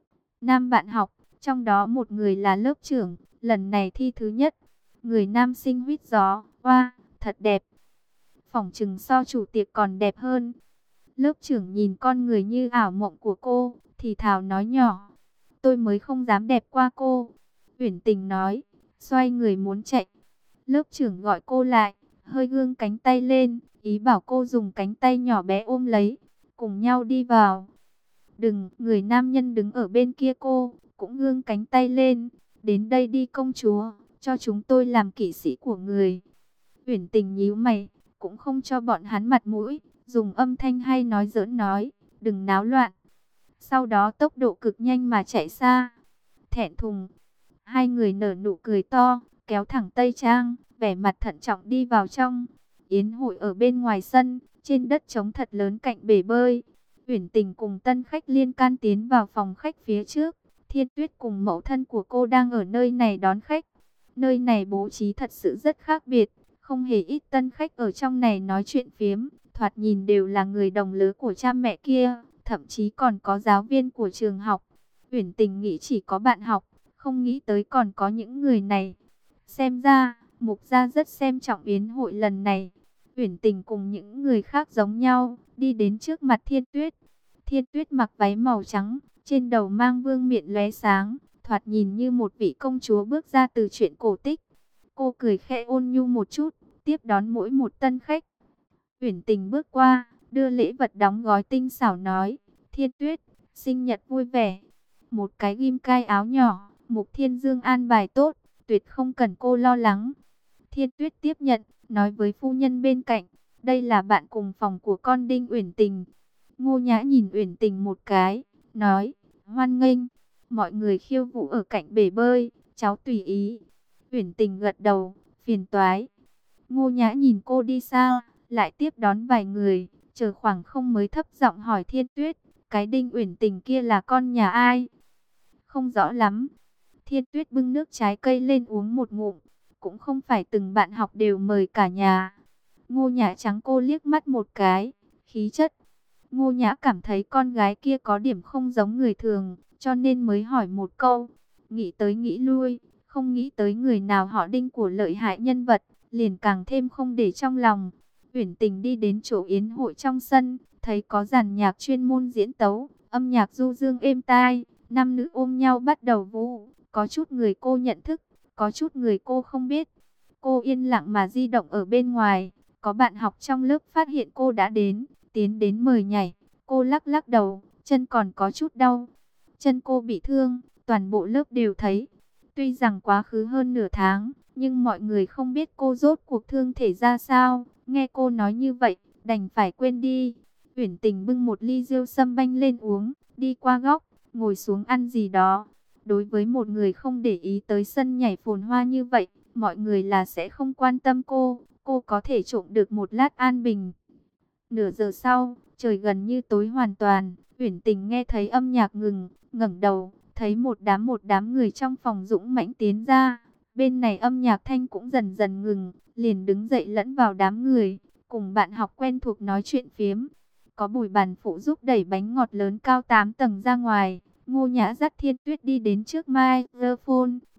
Nam bạn học, trong đó một người là lớp trưởng, lần này thi thứ nhất. Người nam sinh huýt gió, "Oa, thật đẹp. Phỏng chừng so chủ tiệc còn đẹp hơn." Lớp trưởng nhìn con người như ảo mộng của cô, thì thào nói nhỏ, "Tôi mới không dám đẹp qua cô." Uyển Tình nói, xoay người muốn chạy. Lớp trưởng gọi cô lại, hơi gương cánh tay lên, ý bảo cô dùng cánh tay nhỏ bé ôm lấy, cùng nhau đi vào. "Đừng." Người nam nhân đứng ở bên kia cô, cũng gương cánh tay lên, "Đến đây đi công chúa, cho chúng tôi làm kỵ sĩ của người." Uyển Tình nhíu mày, cũng không cho bọn hắn mặt mũi, dùng âm thanh hay nói giỡn nói, "Đừng náo loạn." Sau đó tốc độ cực nhanh mà chạy xa. Thẹn thùng, hai người nở nụ cười to, kéo thẳng tây trang, vẻ mặt thận trọng đi vào trong. Yến hội ở bên ngoài sân, trên đất trống thật lớn cạnh bể bơi. Uyển Tình cùng tân khách liên can tiến vào phòng khách phía trước. Thiên Tuyết cùng mẫu thân của cô đang ở nơi này đón khách. Nơi này bố trí thật sự rất khác biệt, không hề ít tân khách ở trong này nói chuyện phiếm, thoạt nhìn đều là người đồng lứa của cha mẹ kia, thậm chí còn có giáo viên của trường học. Uyển Tình nghĩ chỉ có bạn học, không nghĩ tới còn có những người này. Xem ra, Mục gia rất xem trọng yến hội lần này. Uyển Tình cùng những người khác giống nhau, đi đến trước mặt Thiên Tuyết. Thiên Tuyết mặc váy màu trắng, trên đầu mang vương miện lóe sáng, thoạt nhìn như một vị công chúa bước ra từ truyện cổ tích. Cô cười khẽ ôn nhu một chút, tiếp đón mỗi một tân khách. Uyển Tình bước qua, đưa lễ vật đóng gói tinh xảo nói, "Thiên Tuyết, sinh nhật vui vẻ." Một cái ghim cai áo nhỏ, Mục Thiên Dương an bài tốt, tuyệt không cần cô lo lắng. Thiên Tuyết tiếp nhận, nói với phu nhân bên cạnh, "Đây là bạn cùng phòng của con Đinh Uyển Tình." Ngô Nhã nhìn Uyển Tình một cái, nói, "Hoan nghênh." Mọi người khiêu vũ ở cạnh bể bơi, cháu tùy ý. Uyển Tình gật đầu, "Phiền toái." Ngô Nhã nhìn cô đi xa, lại tiếp đón vài người, chờ khoảng không mới thấp giọng hỏi Thiên Tuyết, "Cái Đinh Uyển Tình kia là con nhà ai?" "Không rõ lắm." Thiên Tuyết bưng nước trái cây lên uống một ngụm, "Cũng không phải từng bạn học đều mời cả nhà." Ngô Nhã trắng cô liếc mắt một cái, khí chất. Ngô Nhã cảm thấy con gái kia có điểm không giống người thường, cho nên mới hỏi một câu. Nghĩ tới nghĩ lui, không nghĩ tới người nào họ Đinh của lợi hại nhân vật, liền càng thêm không để trong lòng. Uyển Tình đi đến chỗ yến hội trong sân, thấy có dàn nhạc chuyên môn diễn tấu, âm nhạc du dương êm tai, nam nữ ôm nhau bắt đầu vũ, có chút người cô nhận thức, có chút người cô không biết. Cô yên lặng mà di động ở bên ngoài, có bạn học trong lớp phát hiện cô đã đến, tiến đến mời nhảy. Cô lắc lắc đầu, chân còn có chút đau. Chân cô bị thương, toàn bộ lớp đều thấy. Tuy rằng quá khứ hơn nửa tháng, nhưng mọi người không biết cô rốt cuộc thương thể ra sao. Nghe cô nói như vậy, đành phải quên đi. Uyển Tình bưng một ly rượu sâm banh lên uống, đi qua góc, ngồi xuống ăn gì đó. Đối với một người không để ý tới sân nhảy phồn hoa như vậy, mọi người là sẽ không quan tâm cô. Cô có thể trộm được một lát an bình. Nửa giờ sau, trời gần như tối hoàn toàn, Uyển Tình nghe thấy âm nhạc ngừng, ngẩng đầu, thấy một đám người trong phòng dũng mãnh tiến ra. Bên này âm nhạc thanh cũng dần dần ngừng, liền đứng dậy lẫn vào đám người, cùng bạn học quen thuộc nói chuyện phiếm. Có Bùi Bàn phụ giúp đẩy bánh ngọt lớn cao 8 tầng ra ngoài. Ngô Nhã dắt Thiên Tuyết đi đến trước microphone,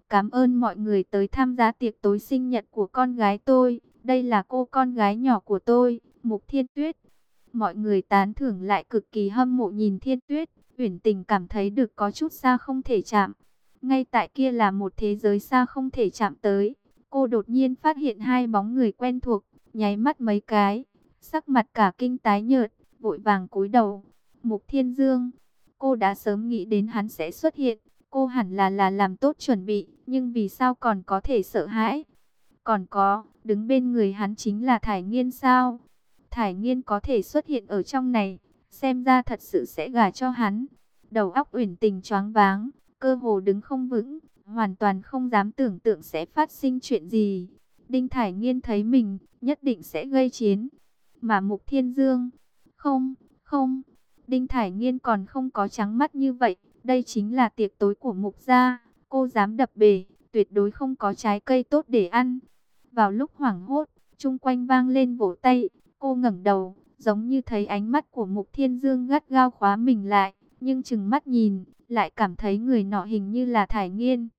Cảm ơn mọi người tới tham gia tiệc tối sinh nhật của con gái tôi. Đây là cô con gái nhỏ của tôi, Mục Thiên Tuyết. Mọi người tán thưởng lại cực kỳ hâm mộ nhìn Thiên Tuyết. Uyển Tình cảm thấy được có chút xa không thể chạm. Ngay tại kia là một thế giới xa không thể chạm tới. Cô đột nhiên phát hiện hai bóng người quen thuộc, nháy mắt mấy cái, sắc mặt cả kinh tái nhợt, vội vàng cúi đầu. Mục Thiên Dương, cô đã sớm nghĩ đến hắn sẽ xuất hiện, cô hẳn là làm tốt chuẩn bị, nhưng vì sao còn có thể sợ hãi? Còn có, đứng bên người hắn chính là Thải Nghiên sao? Thải Nghiên có thể xuất hiện ở trong này, xem ra thật sự sẽ gả cho hắn. Đầu óc Uyển Tình choáng váng, cơ hồ đứng không vững, hoàn toàn không dám tưởng tượng sẽ phát sinh chuyện gì. Đinh Thải Nghiên thấy mình nhất định sẽ gây chiến, mà Mục Thiên Dương, không, không, Đinh Thải Nghiên còn không có trắng mắt như vậy, đây chính là tiệc tối của Mục gia, cô dám đập bể, tuyệt đối không có trái cây tốt để ăn. Vào lúc hoảng hốt, chung quanh vang lên vỗ tay, cô ngẩng đầu, giống như thấy ánh mắt của Mục Thiên Dương gắt gao khóa mình lại, nhưng chừng mắt nhìn, lại cảm thấy người nọ hình như là Thải Nghiên.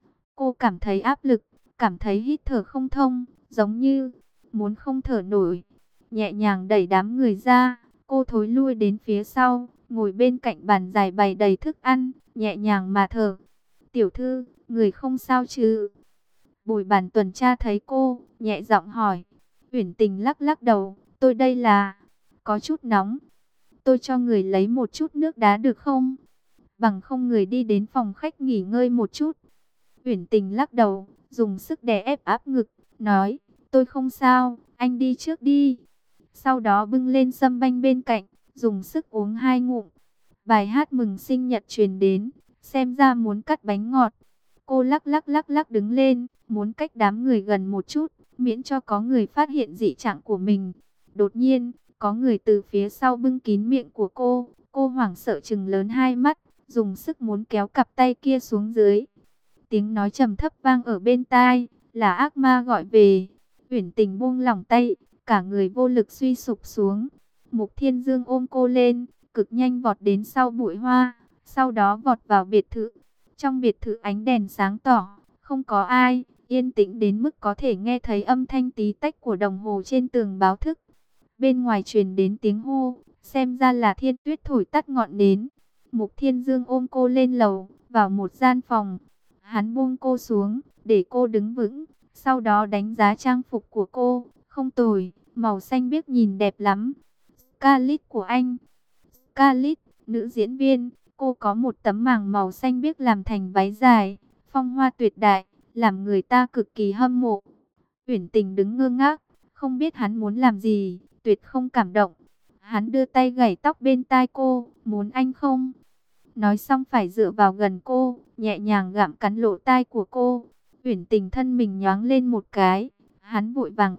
Cô cảm thấy áp lực, cảm thấy hít thở không thông, giống như muốn không thở nổi. Nhẹ nhàng đẩy đám người ra, cô thối lui đến phía sau, ngồi bên cạnh bàn dài bày đầy thức ăn, nhẹ nhàng mà thở. Tiểu thư, người không sao chứ? Bồi bàn tuần tra thấy cô, nhẹ giọng hỏi. Uyển Tình lắc lắc đầu, tôi đây là có chút nóng. Tôi cho người lấy một chút nước đá được không? Bằng không người đi đến phòng khách nghỉ ngơi một chút. Uyển Tình lắc đầu, dùng sức đè ép áp ngực, nói, tôi không sao, anh đi trước đi. Sau đó bưng lên sâm banh bên cạnh, dùng sức uống hai ngụm. Bài hát mừng sinh nhật truyền đến, xem ra muốn cắt bánh ngọt. Cô lắc lắc đứng lên, muốn cách đám người gần một chút, miễn cho có người phát hiện dị trạng của mình. Đột nhiên, có người từ phía sau bưng kín miệng của cô hoảng sợ trừng lớn hai mắt, dùng sức muốn kéo cặp tay kia xuống dưới. Tiếng nói trầm thấp vang ở bên tai, là ác ma gọi về. Uyển Tình buông lỏng tay, cả người vô lực suy sụp xuống. Mục Thiên Dương ôm cô lên, cực nhanh vọt đến sau bụi hoa, sau đó vọt vào biệt thự. Trong biệt thự ánh đèn sáng tỏ, không có ai, yên tĩnh đến mức có thể nghe thấy âm thanh tí tách của đồng hồ trên tường báo thức. Bên ngoài truyền đến tiếng hô, xem ra là Thiên Tuyết thổi tắt ngọn nến. Mục Thiên Dương ôm cô lên lầu, vào một gian phòng. Hắn buông cô xuống, để cô đứng vững, sau đó đánh giá trang phục của cô, không tồi, màu xanh biếc nhìn đẹp lắm. Scarlett của anh. Scarlett, nữ diễn viên, cô có một tấm màng màu xanh biếc làm thành váy dài, phong hoa tuyệt đại, làm người ta cực kỳ hâm mộ. Uyển Tình đứng ngơ ngác, không biết hắn muốn làm gì, tuyệt không cảm động. Hắn đưa tay gảy tóc bên tai cô, muốn anh không? Nói xong phải dựa vào gần cô, nhẹ nhàng gặm cắn lỗ tai của cô. Uyển Tình thân mình nhoáng lên một cái. Hắn vội vàng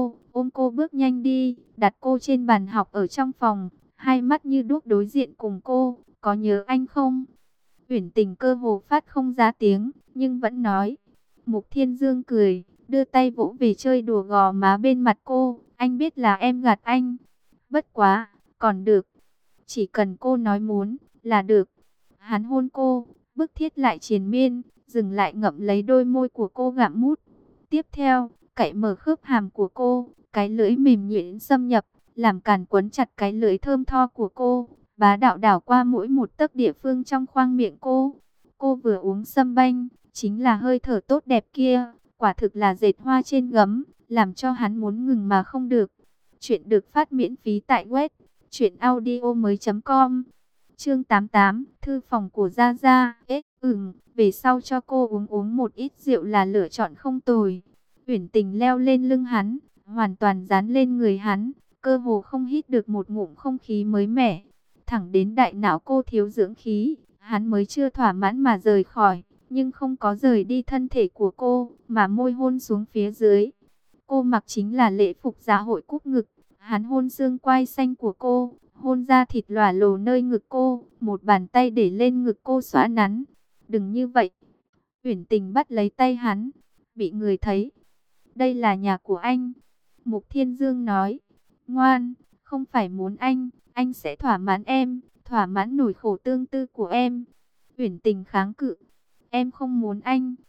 ôm cô bước nhanh đi, đặt cô trên bàn học ở trong phòng. Hai mắt như đuốc đối diện cùng cô, có nhớ anh không? Uyển Tình cơ hồ phát không ra tiếng, nhưng vẫn nói. Mục Thiên Dương cười, đưa tay vỗ về chơi đùa gò má bên mặt cô. Anh biết là em gạt anh. Bất quá, còn được. Chỉ cần cô nói muốn, là được. Hắn hôn cô, bức thiết lại triền miên, dừng lại ngậm lấy đôi môi của cô gặm mút. Tiếp theo, cạy mở khớp hàm của cô, cái lưỡi mềm nhuyễn xâm nhập, làm càn quấn chặt cái lưỡi thơm tho của cô, bá đạo đảo qua mỗi một tấc địa phương trong khoang miệng cô. Cô vừa uống sâm banh, chính là hơi thở tốt đẹp kia, quả thực là dệt hoa trên gấm, làm cho hắn muốn ngừng mà không được. Chuyện được phát miễn phí tại web truyệnaudiomoi.com. Chương 88, thư phòng của Gia Gia. Về sau cho cô uống một ít rượu là lựa chọn không tồi. Uyển Tình leo lên lưng hắn, hoàn toàn dán lên người hắn, cơ hồ không hít được một ngụm không khí mới mẻ. Thẳng đến đại não cô thiếu dưỡng khí, hắn mới chưa thỏa mãn mà rời khỏi, nhưng không có rời đi thân thể của cô, mà môi hôn xuống phía dưới. Cô mặc chính là lễ phục dạ hội cúc ngực, hắn hôn xương quai xanh của cô, hôn ra thịt lòa lồ nơi ngực cô, một bàn tay để lên ngực cô xõa nắn. Đừng như vậy. Uyển Tình bắt lấy tay hắn, bị người thấy. Đây là nhà của anh. Mục Thiên Dương nói, ngoan, không phải muốn anh sẽ thỏa mãn em, thỏa mãn nỗi khổ tương tư của em. Uyển Tình kháng cự, em không muốn anh.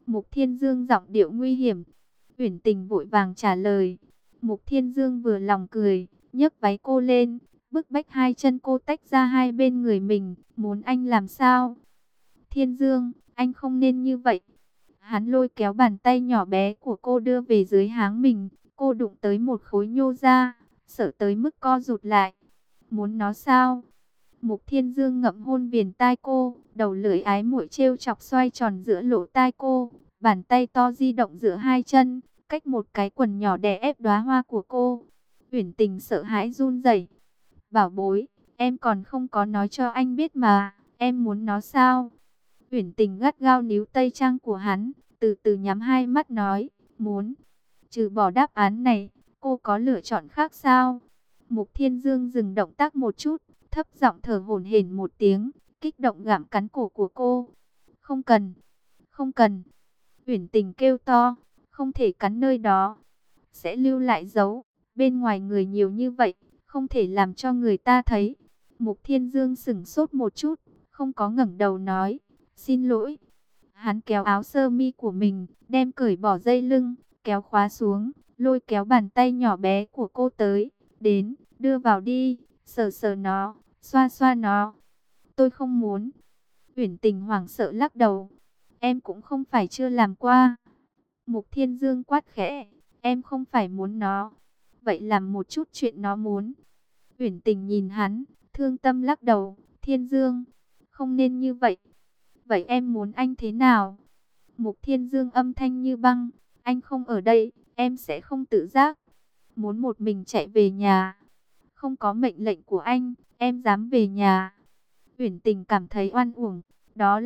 Mục Thiên Dương giọng điệu nguy hiểm. Uyển Tình vội vàng trả lời. Mục Thiên Dương vừa lòng cười, nhấc váy cô lên, bức bách hai chân cô tách ra hai bên người mình. Muốn anh làm sao? Thiên Dương, anh không nên như vậy. Hắn lôi kéo bàn tay nhỏ bé của cô đưa về dưới háng mình. Cô đụng tới một khối nhô ra, sợ tới mức co rụt lại. Muốn nó sao? Mục Thiên Dương ngậm hôn viền tai cô, đầu lưỡi ái muội trêu chọc xoay tròn giữa lỗ tai cô, bàn tay to di động giữa hai chân, cách một cái quần nhỏ đè ép đóa hoa của cô. Uyển Tình sợ hãi run rẩy. Bảo bối, em còn không có nói cho anh biết mà, em muốn nó sao? Uyển Tình gắt gao níu tay trang của hắn, từ từ nhắm hai mắt nói, muốn. Trừ bỏ đáp án này, cô có lựa chọn khác sao? Mục Thiên Dương dừng động tác một chút, thấp giọng thở hổn hển một tiếng, kích động gặm cắn cổ của cô. Không cần, không cần. Uyển Tình kêu to, không thể cắn nơi đó, sẽ lưu lại dấu. Bên ngoài người nhiều như vậy, không thể làm cho người ta thấy. Mục Thiên Dương sững sốt một chút, không có ngẩng đầu nói, xin lỗi. Hắn kéo áo sơ mi của mình, đem cởi bỏ dây lưng, kéo khóa xuống, lôi kéo bàn tay nhỏ bé của cô tới, đến, đưa vào đi, sờ sờ nó, xoa xoa nó. Tôi không muốn. Uyển Tình hoảng sợ lắc đầu. Em cũng không phải chưa làm qua. Mục Thiên Dương quát khẽ, em không phải muốn nó. Vậy làm một chút chuyện nó muốn. Uyển Tình nhìn hắn, thương tâm lắc đầu, Thiên Dương, không nên như vậy. Vậy em muốn anh thế nào? Mục Thiên Dương âm thanh như băng, anh không ở đây, em sẽ không tự giác. Muốn một mình chạy về nhà. Không có mệnh lệnh của anh, em dám về nhà. Uyển Tình cảm thấy oan uổng, đó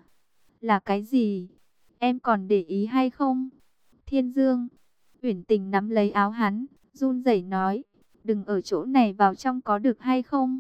là cái gì? Em còn để ý hay không? Thiên Dương, Uyển Tình nắm lấy áo hắn, run rẩy nói, đừng ở chỗ này vào trong có được hay không?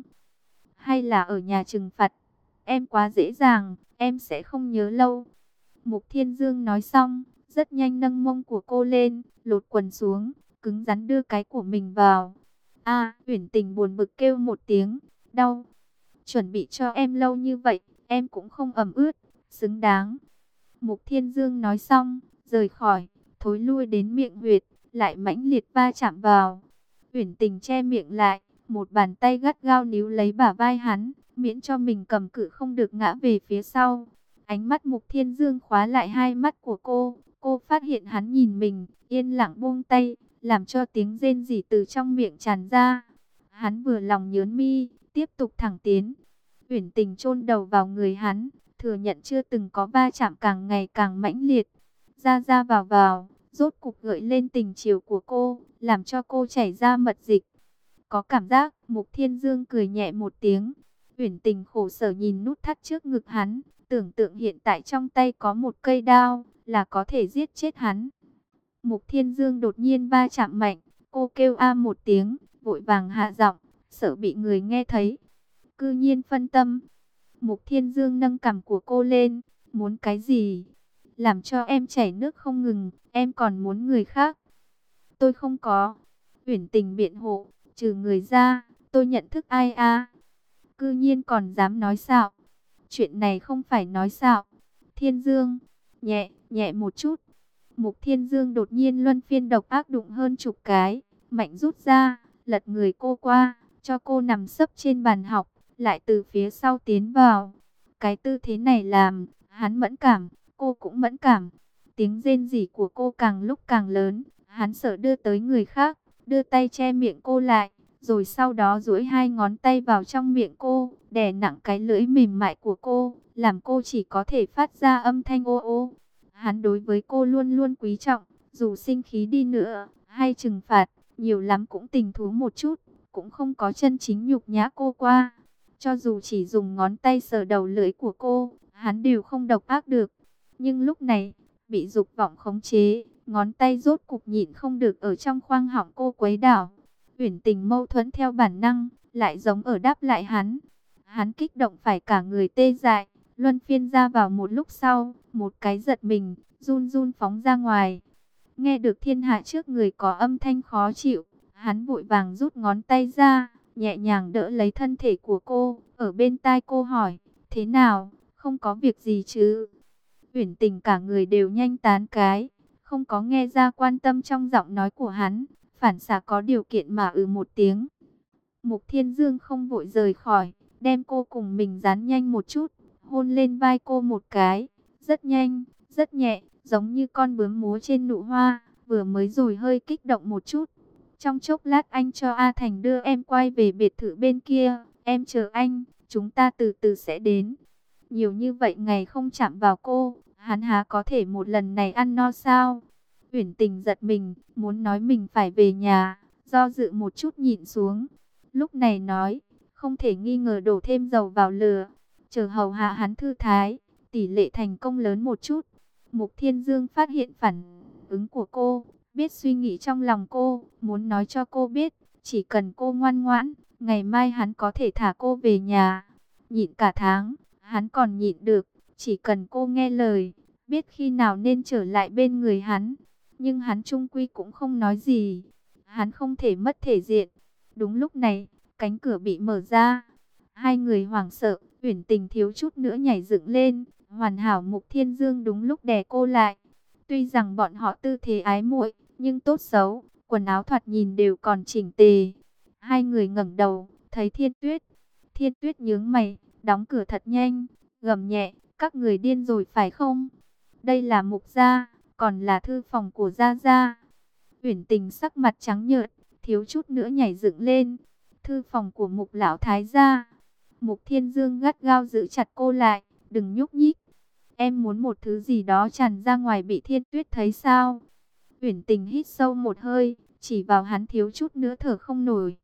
Hay là ở nhà trừng phạt? Em quá dễ dàng, em sẽ không nhớ lâu. Mục Thiên Dương nói xong, rất nhanh nâng mông của cô lên, lột quần xuống, cứng rắn đưa cái của mình vào. Uyển Tình buồn bực kêu một tiếng, đau. Chuẩn bị cho em lâu như vậy, em cũng không ẩm ướt, xứng đáng. Mục Thiên Dương nói xong, rời khỏi, thối lui đến miệng huyệt, lại mãnh liệt va chạm vào. Uyển Tình che miệng lại, một bàn tay gắt gao níu lấy bả vai hắn, miễn cho mình cầm cự không được ngã về phía sau. Ánh mắt Mục Thiên Dương khóa lại hai mắt của cô phát hiện hắn nhìn mình, yên lặng buông tay, làm cho tiếng rên rỉ từ trong miệng tràn ra. Hắn vừa lòng nhớn mi, tiếp tục thẳng tiến. Uyển Tình chôn đầu vào người hắn, thừa nhận chưa từng có va chạm càng ngày càng mãnh liệt. Ra ra vào, rốt cục gợi lên tình chiều của cô, làm cho cô chảy ra mật dịch. Có cảm giác, Mục Thiên Dương cười nhẹ một tiếng. Uyển Tình khổ sở nhìn nút thắt trước ngực hắn, tưởng tượng hiện tại trong tay có một cây đao, là có thể giết chết hắn. Mục Thiên Dương đột nhiên va chạm mạnh, cô kêu a một tiếng, vội vàng hạ giọng, sợ bị người nghe thấy. Cư nhiên phân tâm. Mục Thiên Dương nâng cằm của cô lên, muốn cái gì? Làm cho em chảy nước không ngừng, em còn muốn người khác. Tôi không có. Uyển Tình biện hộ, trừ người ra, tôi nhận thức ai a? Cư nhiên còn dám nói xạo. Chuyện này không phải nói xạo. Thiên Dương, nhẹ một chút. Mục Thiên Dương đột nhiên luân phiên độc ác đụng hơn chục cái, mạnh rút ra, lật người cô qua, cho cô nằm sấp trên bàn học, lại từ phía sau tiến vào. Cái tư thế này làm, hắn mẫn cảm, cô cũng mẫn cảm. Tiếng rên rỉ của cô càng lúc càng lớn, hắn sợ đưa tới người khác, đưa tay che miệng cô lại, rồi sau đó duỗi hai ngón tay vào trong miệng cô, đè nặng cái lưỡi mềm mại của cô, làm cô chỉ có thể phát ra âm thanh ô ô. Hắn đối với cô luôn luôn quý trọng, dù sinh khí đi nữa, hay trừng phạt, nhiều lắm cũng tình thú một chút, cũng không có chân chính nhục nhã cô qua. Cho dù chỉ dùng ngón tay sờ đầu lưỡi của cô, hắn đều không độc ác được. Nhưng lúc này, bị dục vọng khống chế, ngón tay rốt cục nhịn không được ở trong khoang họng cô quấy đảo. Uyển Tình mâu thuẫn theo bản năng, lại giống ở đáp lại hắn. Hắn kích động phải cả người tê dại, luân phiên ra vào một lúc sau, một cái giật mình, run run phóng ra ngoài. Nghe được thiên hạ trước người có âm thanh khó chịu, hắn vội vàng rút ngón tay ra, nhẹ nhàng đỡ lấy thân thể của cô, ở bên tai cô hỏi, thế nào, không có việc gì chứ? Uyển Tình cả người đều nhanh tán cái, không có nghe ra quan tâm trong giọng nói của hắn, phản xạ có điều kiện mà một tiếng. Mục Thiên Dương không vội rời khỏi, đem cô cùng mình dán nhanh một chút, hôn lên vai cô một cái, rất nhanh, rất nhẹ, giống như con bướm múa trên nụ hoa, vừa mới rồi hơi kích động một chút. Trong chốc lát anh cho A Thành đưa em quay về biệt thự bên kia, em chờ anh, chúng ta từ từ sẽ đến. Nhiều như vậy ngày không chạm vào cô, hắn há có thể một lần này ăn no sao? Uyển Tình giật mình, muốn nói mình phải về nhà, do dự một chút nhịn xuống. Lúc này nói, không thể nghi ngờ đổ thêm dầu vào lửa, chờ hầu hạ hắn thư thái, tỷ lệ thành công lớn một chút. Mục Thiên Dương phát hiện phản ứng của cô, biết suy nghĩ trong lòng cô, muốn nói cho cô biết, chỉ cần cô ngoan ngoãn, ngày mai hắn có thể thả cô về nhà. Nhịn cả tháng, hắn còn nhịn được, chỉ cần cô nghe lời, biết khi nào nên trở lại bên người hắn. Nhưng hắn chung quy cũng không nói gì, hắn không thể mất thể diện. Đúng lúc này, cánh cửa bị mở ra. Hai người hoảng sợ, Uyển Tình thiếu chút nữa nhảy dựng lên, hoàn hảo Mục Thiên Dương đúng lúc đè cô lại. Tuy rằng bọn họ tư thế ái muội, nhưng tốt xấu, quần áo thoạt nhìn đều còn chỉnh tề. Hai người ngẩng đầu, thấy Thiên Tuyết. Thiên Tuyết nhướng mày, đóng cửa thật nhanh, gầm nhẹ, các người điên rồi phải không? Đây là Mục gia, còn là thư phòng của Gia Gia. Uyển Tình sắc mặt trắng nhợt, thiếu chút nữa nhảy dựng lên. Thư phòng của Mục lão thái gia. Mục Thiên Dương gắt gao giữ chặt cô lại, đừng nhúc nhích. Em muốn một thứ gì đó tràn ra ngoài bị Thiên Tuyết thấy sao? Uyển Tình hít sâu một hơi, chỉ vào hắn thiếu chút nữa thở không nổi.